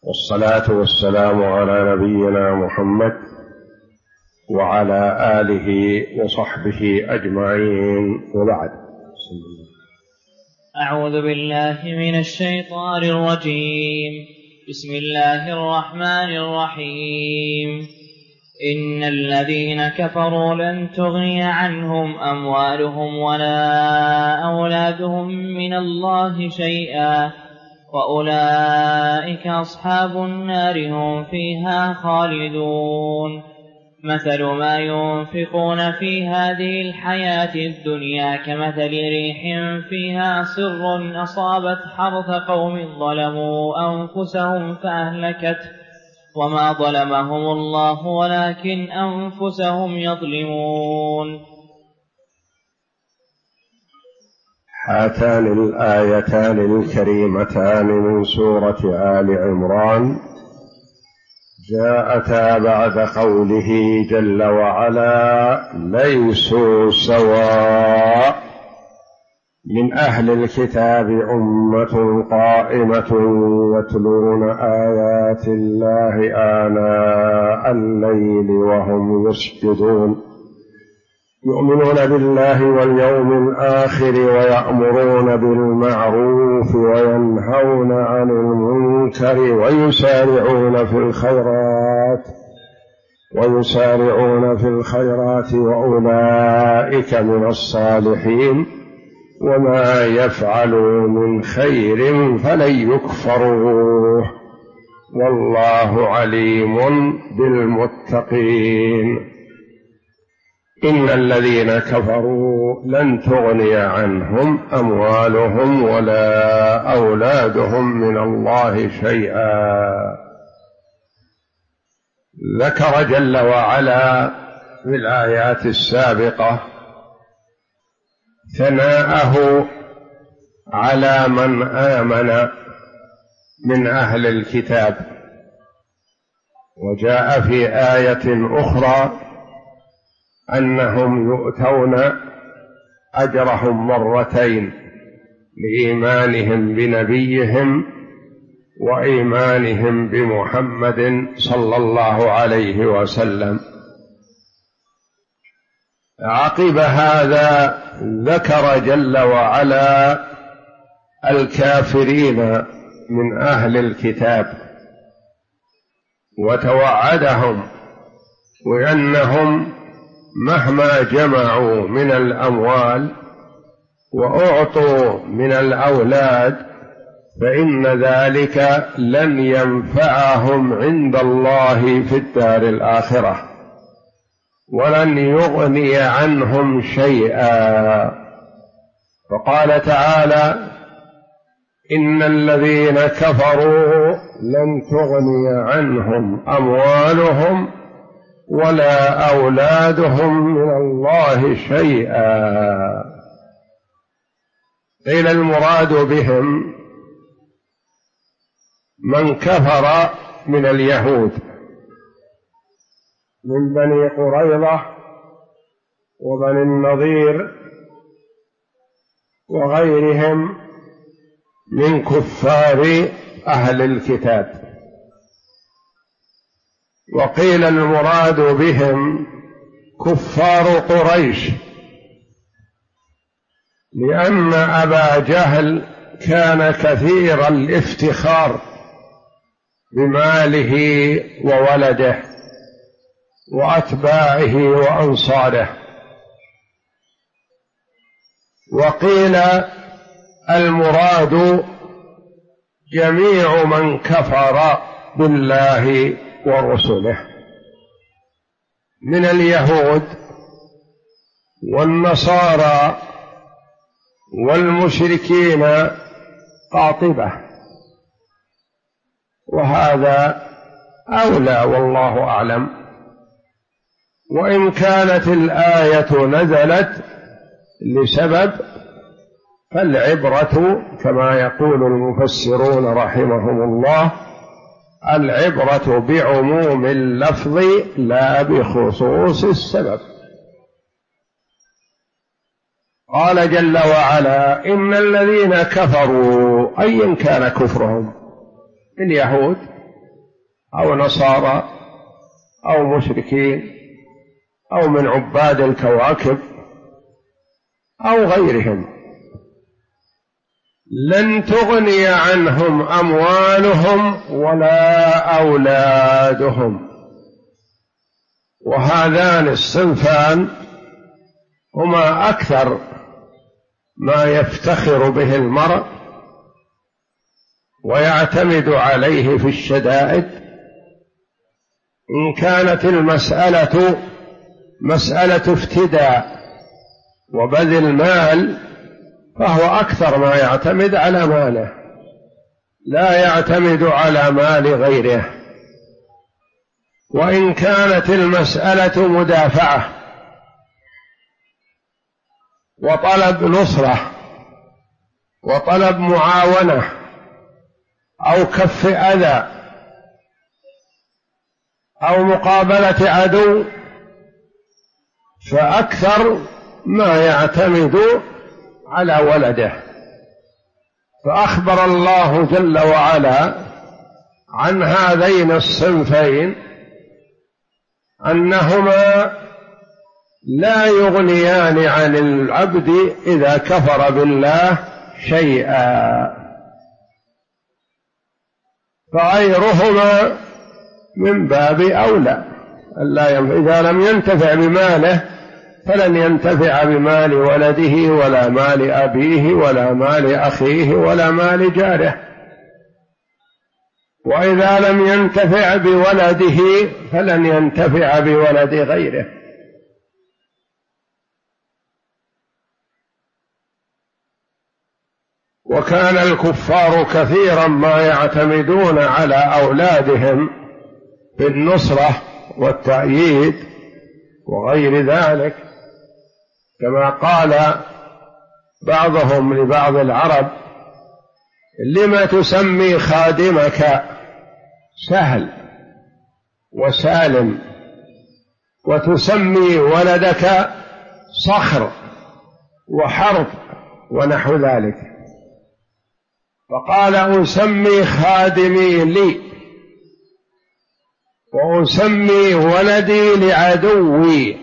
والصلاة والسلام على نبينا محمد وعلى آله وصحبه أجمعين، وبعد. أعوذ بالله من الشيطان الرجيم. بسم الله الرحمن الرحيم. إن الذين كفروا لن تغني عنهم أموالهم ولا أولادهم من الله شيئا وأولئك أصحاب النار هم فيها خالدون. مثل ما ينفقون في هذه الحياة الدنيا كمثل ريح فيها صر أصابت حرث قوم ظلموا أنفسهم فأهلكته وما ظلمهم الله ولكن أنفسهم يظلمون. هاتان الآيتان الكريمتان من سورة آل عمران جاءتا بعد قوله جل وعلا: ليسوا سواء، من أهل الكتاب أمة قائمة يتلون آيات الله آناء الليل وهم يسجدون، يؤمنون بالله واليوم الآخر ويأمرون بالمعروف وينهون عن المنكر ويسارعون في الخيرات وأولئك من الصالحين، وما يفعلوا من خير فلن يكفروه، والله عليم بالمتقين. إن الذين كفروا لن تغني عنهم أموالهم ولا أولادهم من الله شيئا. ذكر جل وعلا في الآيات السابقة ثناءه على من آمن من أهل الكتاب، وجاء في آية أخرى أنهم يؤتون أجرهم مرتين لإيمانهم بنبيهم وإيمانهم بمحمد صلى الله عليه وسلم. عقب هذا ذكر جل وعلا الكافرين من أهل الكتاب وتوعدهم بأنهم مهما جمعوا من الأموال وأعطوا من الأولاد فإن ذلك لن ينفعهم عند الله في الدار الآخرة ولن يغني عنهم شيئا. فقال تعالى: إن الذين كفروا لن تغني عنهم أموالهم ولا أولادهم من الله شيئا. قيل المراد بهم من كفر من اليهود من بني قريظة وبني النضير وغيرهم من كفار أهل الكتاب. وقيل المراد بهم كفار قريش، لأن أبا جهل كان كثير الافتخار بماله وولده وأتباعه وأنصاره. وقيل المراد جميع من كفر بالله ورسله من اليهود والنصارى والمشركين قاطبة، وهذا أولى والله أعلم. وإن كانت الآية نزلت لسبب فالعبرة كما يقول المفسرون رحمهم الله: العبرة بعموم اللفظ لا بخصوص السبب. قال جل وعلا: إن الذين كفروا، أيا كان كفرهم، اليهود أو نصارى أو مشركين أو من عباد الكواكب أو غيرهم، لن تغني عنهم أموالهم ولا أولادهم. وهذان الصنفان هما أكثر ما يفتخر به المرء ويعتمد عليه في الشدائد. إن كانت المسألة مسألة افتداء وبذل مال فهو أكثر ما يعتمد على ماله، لا يعتمد على مال غيره. وإن كانت المسألة مدافعة وطلب نصرة وطلب معاونة أو كف أذى أو مقابلة عدو، فأكثر ما يعتمد على ولده. فأخبر الله جل وعلا عن هذين الصنفين أنهما لا يغنيان عن العبد إذا كفر بالله شيئا، فغيرهما من باب أولى. إذا لم ينتفع بماله فلن ينتفع بمال ولده ولا مال أبيه ولا مال أخيه ولا مال جاره، وإذا لم ينتفع بولده فلن ينتفع بولد غيره. وكان الكفار كثيرا ما يعتمدون على أولادهم بالنصرة والتأييد وغير ذلك، كما قال بعضهم لبعض العرب: لم تسمي خادمك سهل وسالم وتسمي ولدك صخر وحرب ونحو ذلك؟ فقال: أسمي خادمي لي وأسمي ولدي لعدوي،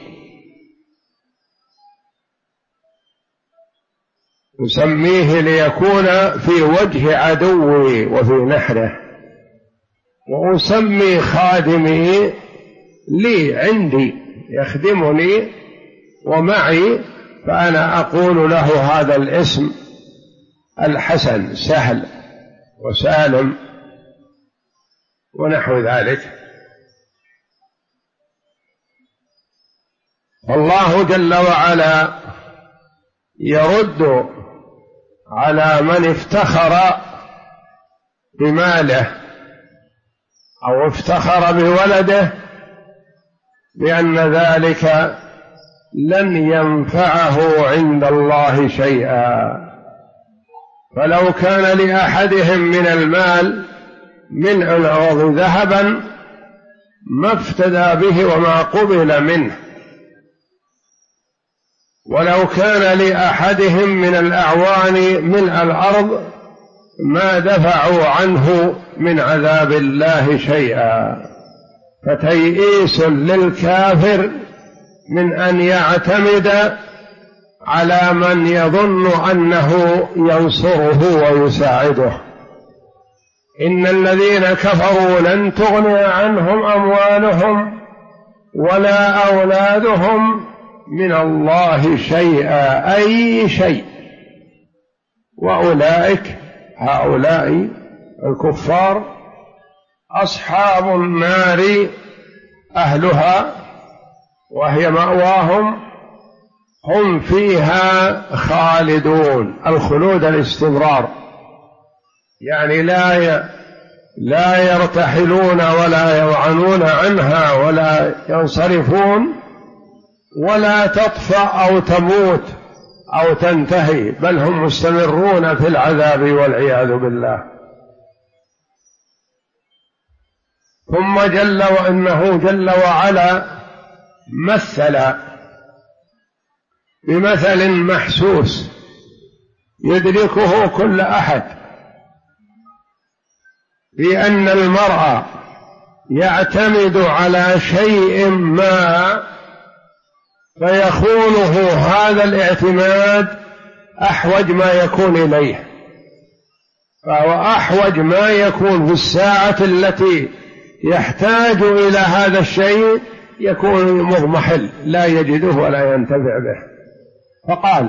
أسميه ليكون في وجه عدوي وفي نحره، وأسمي خادمي لي عندي يخدمني ومعي، فأنا أقول له هذا الاسم الحسن سهل وسالم ونحو ذلك. الله جل وعلا يرد على من افتخر بماله أو افتخر بولده بأن ذلك لن ينفعه عند الله شيئا. فلو كان لأحدهم من المال ملء الأرض ذهبا ما افتدى به وما قبل منه، ولو كان لأحدهم من الأعوان ملء الأرض ما دفعوا عنه من عذاب الله شيئا. فتيئيس للكافر من أن يعتمد على من يظن أنه ينصره ويساعده. إن الذين كفروا لن تغني عنهم أموالهم ولا أولادهم من الله شيئا، أي شيء. وأولئك هؤلاء الكفار أصحاب النار أهلها وهي مأواهم، هم فيها خالدون. الخلود الاستمرار، يعني لا يرتحلون ولا يوعنون عنها ولا ينصرفون ولا تطفأ أو تموت أو تنتهي، بل هم مستمرون في العذاب والعياذ بالله. ثم إنه جل وعلا مثل بمثل محسوس يدركه كل أحد، بأن المرء يعتمد على شيء ما فيخونه هذا الاعتماد أحوج ما يكون إليه، فهو أحوج ما يكون في الساعة التي يحتاج إلى هذا الشيء يكون مضمحل لا يجده ولا ينتفع به. فقال: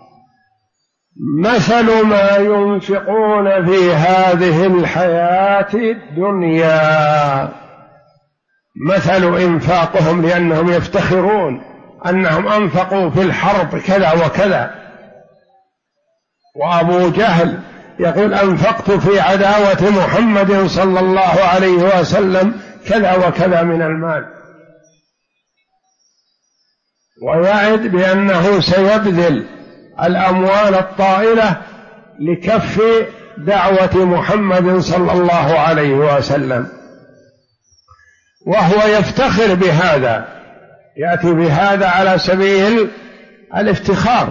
مثل ما ينفقون في هذه الحياة الدنيا، مثل إنفاقهم لأنهم يفتخرون أنهم أنفقوا في الحرب كذا وكذا، وأبو جهل يقول: أنفقت في عداوة محمد صلى الله عليه وسلم كذا وكذا من المال، ويعد بأنه سيبذل الأموال الطائلة لكف دعوة محمد صلى الله عليه وسلم، وهو يفتخر بهذا، يأتي بهذا على سبيل الافتخار.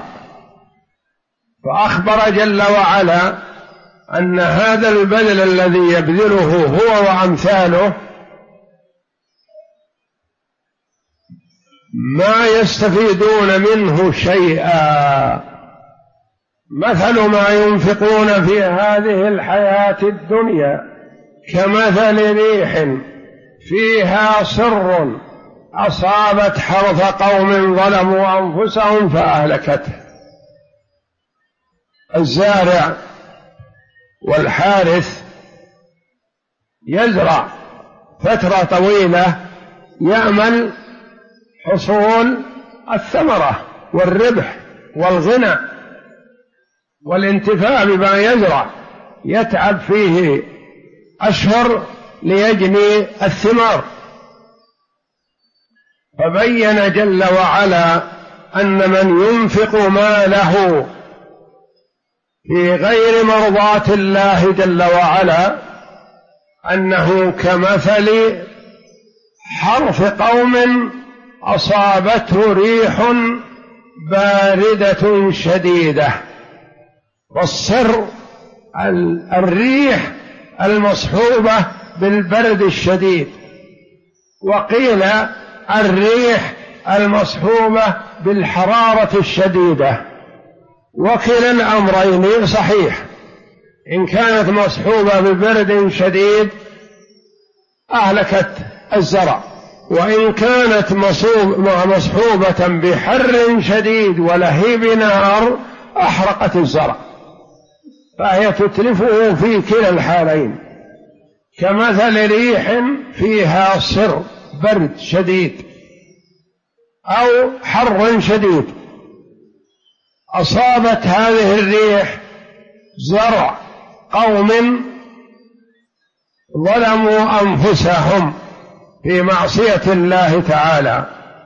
فأخبر جل وعلا أن هذا البذل الذي يبذله هو وأمثاله ما يستفيدون منه شيئا. مثل ما ينفقون في هذه الحياة الدنيا كمثل ريح فيها صر أصابت حرث قوم ظلموا أنفسهم فأهلكته. الزارع والحارث يزرع فترة طويلة يأمل حصول الثمرة والربح والغنى والانتفاع بما يزرع، يتعب فيه أشهر ليجني الثمار. فبين جل وعلا أن من ينفق ماله في غير مرضاة الله جل وعلا أنه كمثل حرث قوم أصابته ريح باردة شديدة. والصر الريح المصحوبة بالبرد الشديد، وقيل الريح المصحوبة بالحرارة الشديدة، وكلا الأمرين صحيح. إن كانت مصحوبة ببرد شديد أهلكت الزرع، وإن كانت مصحوبة بحر شديد ولهيب نار أحرقت الزرع، فهي تتلفه في كلا الحالين. كمثل ريح فيها صر برد شديد أو حر شديد، أصابت هذه الريح زرع قوم ظلموا أنفسهم في معصية الله تعالى،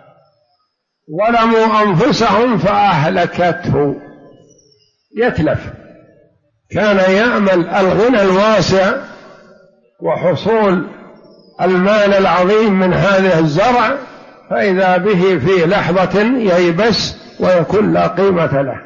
ظلموا أنفسهم فأهلكته، يتلف. كان يأمل الغنى الواسع وحصول المال العظيم من هذا الزرع، فإذا به في لحظة ييبس ويكون لا قيمة له،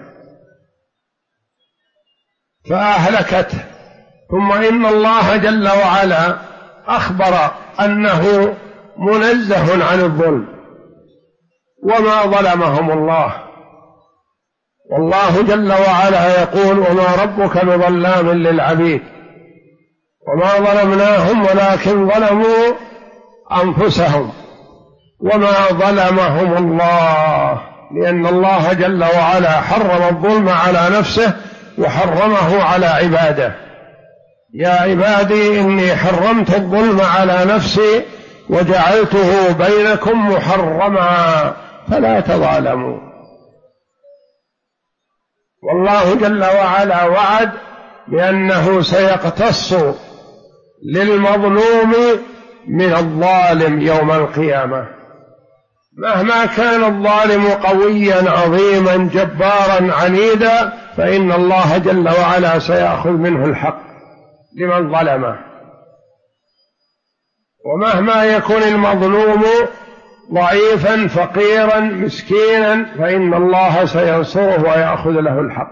فأهلكته. ثم إن الله جل وعلا أخبر أنه منزه عن الظلم، وما ظلمهم الله، والله جل وعلا يقول: وما ربك بظلام للعبيد، وما ظلمناهم ولكن ظلموا أنفسهم، وما ظلمهم الله، لأن الله جل وعلا حرم الظلم على نفسه وحرمه على عباده. يا عبادي إني حرمت الظلم على نفسي وجعلته بينكم محرما فلا تظالموا. والله جل وعلا وعد بأنه سيقتص للمظلوم من الظالم يوم القيامة، مهما كان الظالم قويا عظيما جبارا عنيدا، فإن الله جل وعلا سيأخذ منه الحق لمن ظلمه. ومهما يكون المظلوم ضعيفا فقيرا مسكينا، فإن الله سينصره ويأخذ له الحق.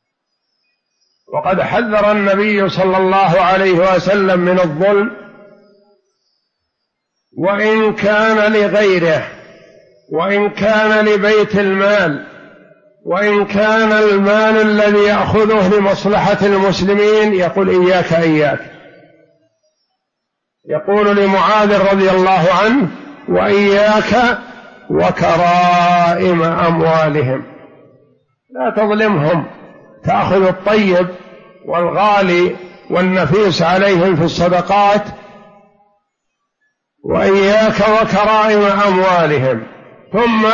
وقد حذر النبي صلى الله عليه وسلم من الظلم وإن كان لغيره، وإن كان لبيت المال، وإن كان المال الذي يأخذه لمصلحة المسلمين، يقول إياك إياك. يقول لمعاذ رضي الله عنه: وإياك وكرائم أموالهم، لا تظلمهم، تأخذ الطيب والغالي والنفيس عليهم في الصدقات، وإياك وكرائم أموالهم. ثم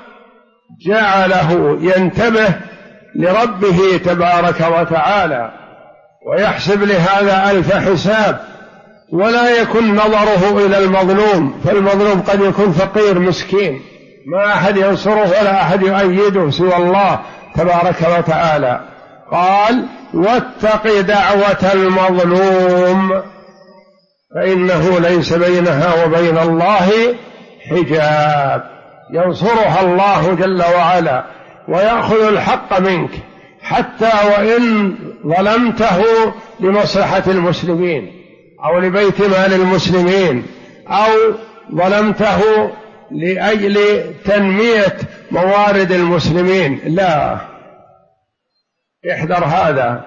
جعله ينتبه لربه تبارك وتعالى ويحسب لهذا ألف حساب، ولا يكن نظره إلى المظلوم، فالمظلوم قد يكون فقير مسكين ما أحد ينصره ولا أحد يؤيده سوى الله تبارك وتعالى. قال: واتق دعوة المظلوم فإنه ليس بينها وبين الله حجاب، ينصرها الله جل وعلا ويأخذ الحق منك حتى وإن ظلمته لمصلحة المسلمين أو لبيت مال المسلمين أو ظلمته لأجل تنمية موارد المسلمين، لا، احذر هذا.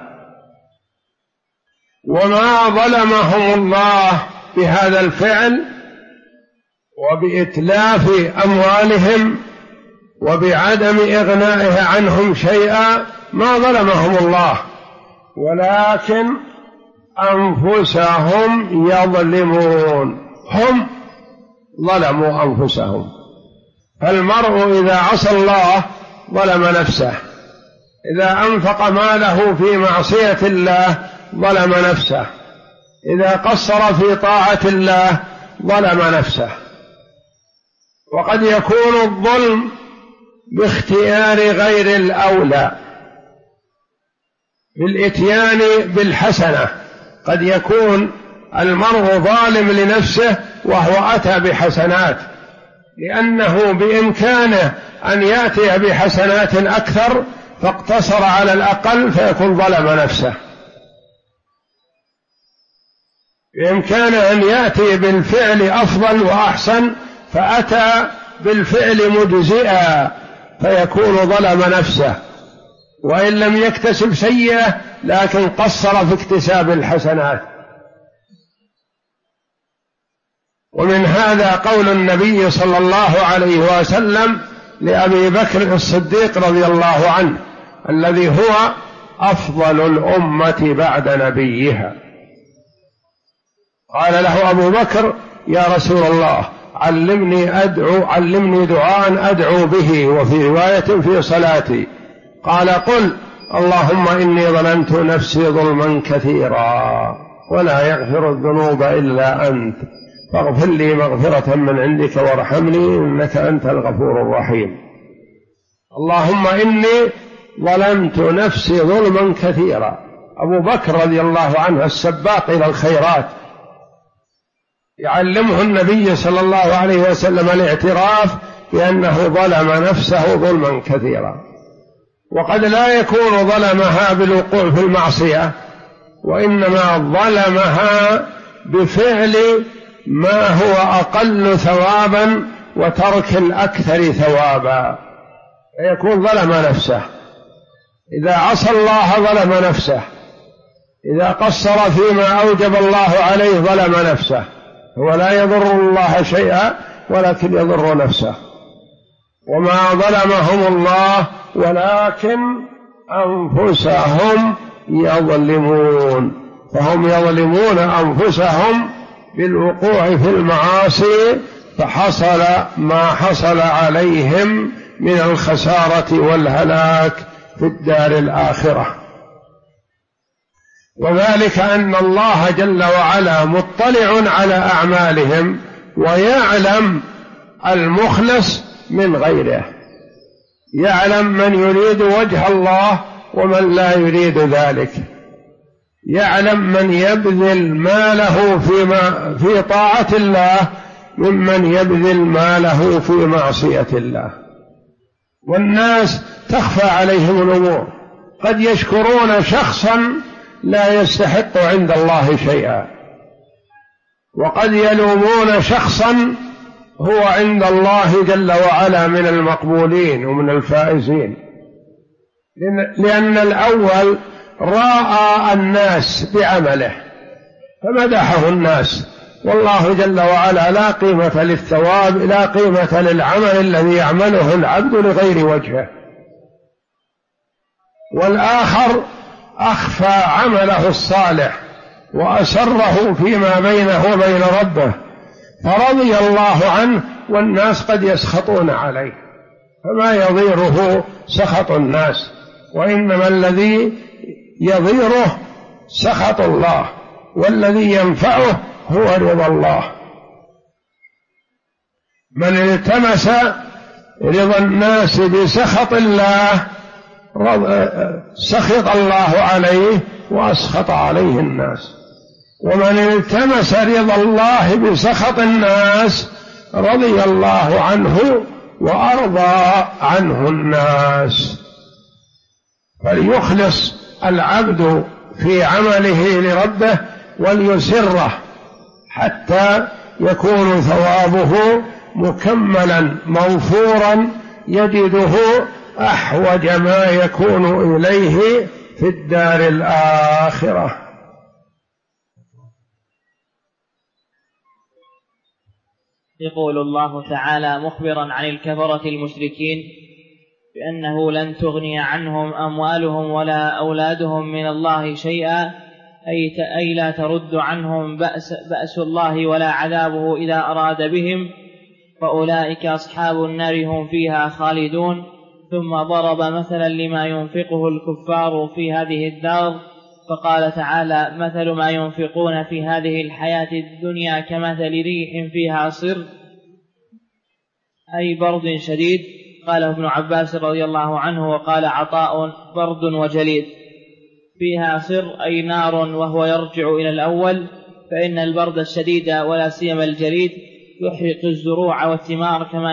وما ظلمهم الله بهذا الفعل وبإتلاف أموالهم وبعدم إغنائها عنهم شيئا، ما ظلمهم الله، ولكن أنفسهم يظلمون، هم ظلموا أنفسهم. فالمرء إذا عصى الله ظلم نفسه، إذا أنفق ماله في معصية الله ظلم نفسه، إذا قصر في طاعة الله ظلم نفسه. وقد يكون الظلم باختيار غير الأولى، بالإتيان بالحسنة، قد يكون المرء ظالم لنفسه وهو أتى بحسنات لأنه بإمكانه أن يأتي بحسنات أكثر فاقتصر على الأقل فيكون ظلم نفسه. بإمكانه أن يأتي بالفعل أفضل وأحسن فأتى بالفعل مجزئا فيكون ظلم نفسه، وإن لم يكتسب سيئة لكن قصر في اكتساب الحسنات. ومن هذا قول النبي صلى الله عليه وسلم لأبي بكر الصديق رضي الله عنه الذي هو أفضل الأمة بعد نبيها، قال له أبو بكر: يا رسول الله علمني دعاء أدعو به، وفي رواية في صلاتي. قال: قل اللهم إني ظلمت نفسي ظلما كثيرا ولا يغفر الذنوب إلا أنت فاغفر لي مغفرة من عندك وارحمني إنك أنت الغفور الرحيم. اللهم إني ظلمت نفسي ظلما كثيرا. أبو بكر رضي الله عنه السباق إلى الخيرات، يعلمه النبي صلى الله عليه وسلم الاعتراف بأنه ظلم نفسه ظلما كثيرا، وقد لا يكون ظلمها بالوقوع في المعصية، وإنما ظلمها بفعل ما هو أقل ثوابا وترك الأكثر ثوابا، فيكون ظلم نفسه. إذا عصى الله ظلم نفسه، إذا قصر فيما أوجب الله عليه ظلم نفسه، هو لا يضر الله شيئا ولكن يضر نفسه. وما ظلمهم الله ولكن أنفسهم يظلمون، فهم يظلمون أنفسهم بالوقوع في المعاصي، فحصل ما حصل عليهم من الخسارة والهلاك في الدار الآخرة. وذلك أن الله جل وعلا مطلع على أعمالهم ويعلم المخلص من غيره، يعلم من يريد وجه الله ومن لا يريد ذلك، يعلم من يبذل ماله في طاعة الله ممن يبذل ماله في معصية الله. والناس تخفى عليهم الأمور، قد يشكرون شخصا لا يستحق عند الله شيئا، وقد يلومون شخصا هو عند الله جل وعلا من المقبولين ومن الفائزين، لأن الأول راى الناس بعمله فمدحه الناس، والله جل وعلا لا قيمة للثواب، لا قيمة للعمل الذي يعمله العبد لغير وجهه. والآخر أخفى عمله الصالح وأسره فيما بينه وبين ربه فرضي الله عنه، والناس قد يسخطون عليه، فما يضيره سخط الناس، وإنما الذي يضيره سخط الله، والذي ينفعه هو رضا الله. من التمس رضا الناس بسخط الله سخط الله عليه وأسخط عليه الناس، ومن التمس رضا الله بسخط الناس رضي الله عنه وأرضى عنه الناس. فليخلص العبد في عمله لربه وليسره حتى يكون ثوابه مكملا موفورا، يجده أحوج ما يكون إليه في الدار الآخرة. يقول الله تعالى مخبرا عن الكفرة المشركين بأنه لن تغني عنهم أموالهم ولا أولادهم من الله شيئا، أي لا ترد عنهم بأس الله ولا عذابه إذا أراد بهم، فأولئك أصحاب النار هم فيها خالدون. ثم ضرب مثلا لما ينفقه الكفار في هذه الدار فقال تعالى مثل ما ينفقون في هذه الحياة الدنيا كمثل ريح فيها صر أي برد شديد. قال ابن عباس رضي الله عنه وقال عطاء برد وجليد. فيها صر أي نار وهو يرجع إلى الأول، فإن البرد الشديد ولا سيما الجليد يحرق الزروع والثمار كما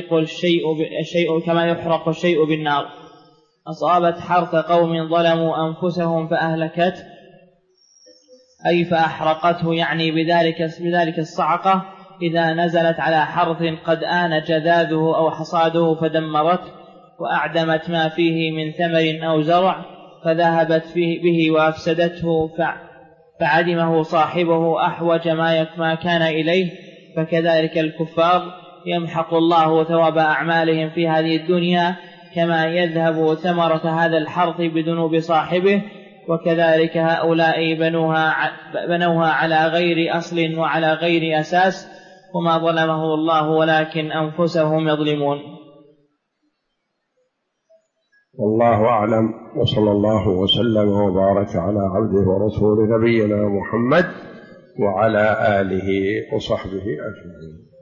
يحرق الشيء بالنار. أصابت حرث قوم ظلموا أنفسهم فأهلكت أي فأحرقته، يعني بذلك الصعقة إذا نزلت على حرث قد آن جذاذه أو حصاده فدمرته وأعدمت ما فيه من ثمر أو زرع فذهبت به وأفسدته فعدمه صاحبه أحوج ما كان إليه. فكذلك الكفار يمحق الله ثواب أعمالهم في هذه الدنيا كما يذهب ثمرة هذا الحرث بذنوب صاحبه، وكذلك هؤلاء بنوها على غير أصل وعلى غير أساس، وما ظلمه الله ولكن أنفسهم يظلمون. والله أعلم، وصلى الله وسلم وبارك على عبده ورسول نبينا محمد وعلى آله وصحبه أجمعين.